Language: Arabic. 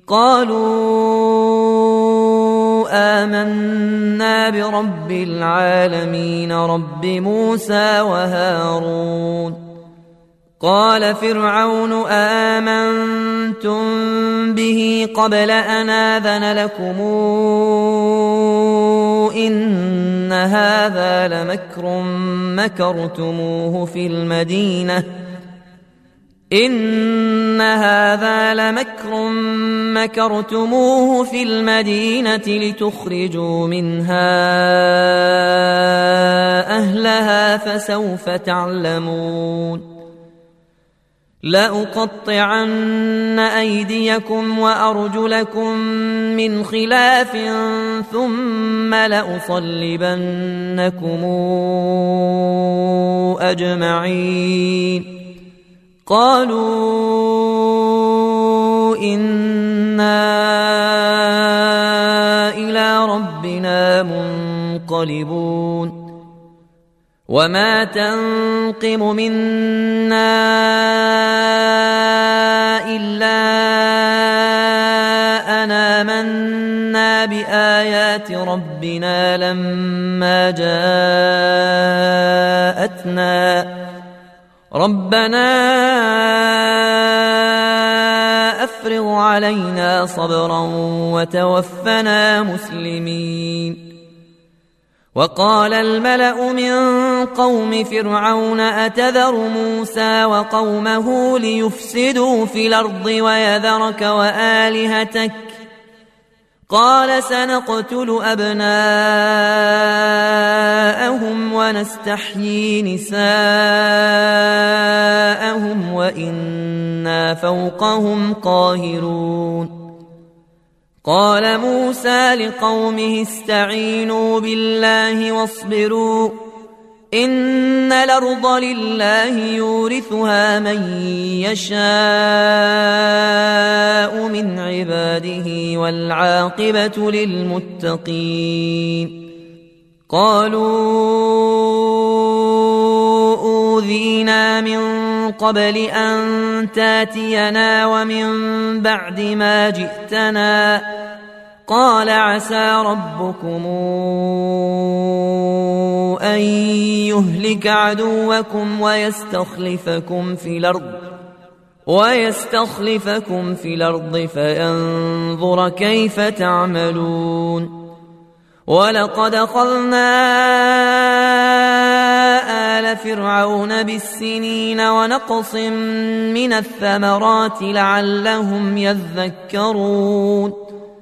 قالوا آمنا برب العالمين رب موسى وهارون. قال فرعون آمنتم به قبل أن آذن لكم إن هذا لمكر مكرتموه في المدينة لتخرجوا منها أهلها فسوف تعلمون. لأقطعن أيديكم وأرجلكم من خلاف ثم لأصلبنكم أجمعين. قالوا إنا إلى ربنا منقلبون. وما تنقم منا إلا أن آمنا بآيات ربنا لما جاءتنا ربنا أفرغ علينا صبرا وتوفنا مسلمين. وقال الملأ من قوم فرعون أتذر موسى وقومه ليفسدوا في الأرض ويذرك وآلهتك قال سنقتل أبناءهم ونستحيي نساءهم وإنا فوقهم قاهرون. قال موسى لقومه استعينوا بالله واصبروا إن الأرض لله يورثها من يشاء من عباده والعاقبة للمتقين. قالوا أوذينا من قبل أن تاتينا ومن بعد ما جئتنا قال عسى ربكم أن يهلك عدوكم ويستخلفكم في الأرض فينظر كيف تعملون. ولقد أخذنا آل فرعون بالسنين ونقص من الثمرات لعلهم يذكرون.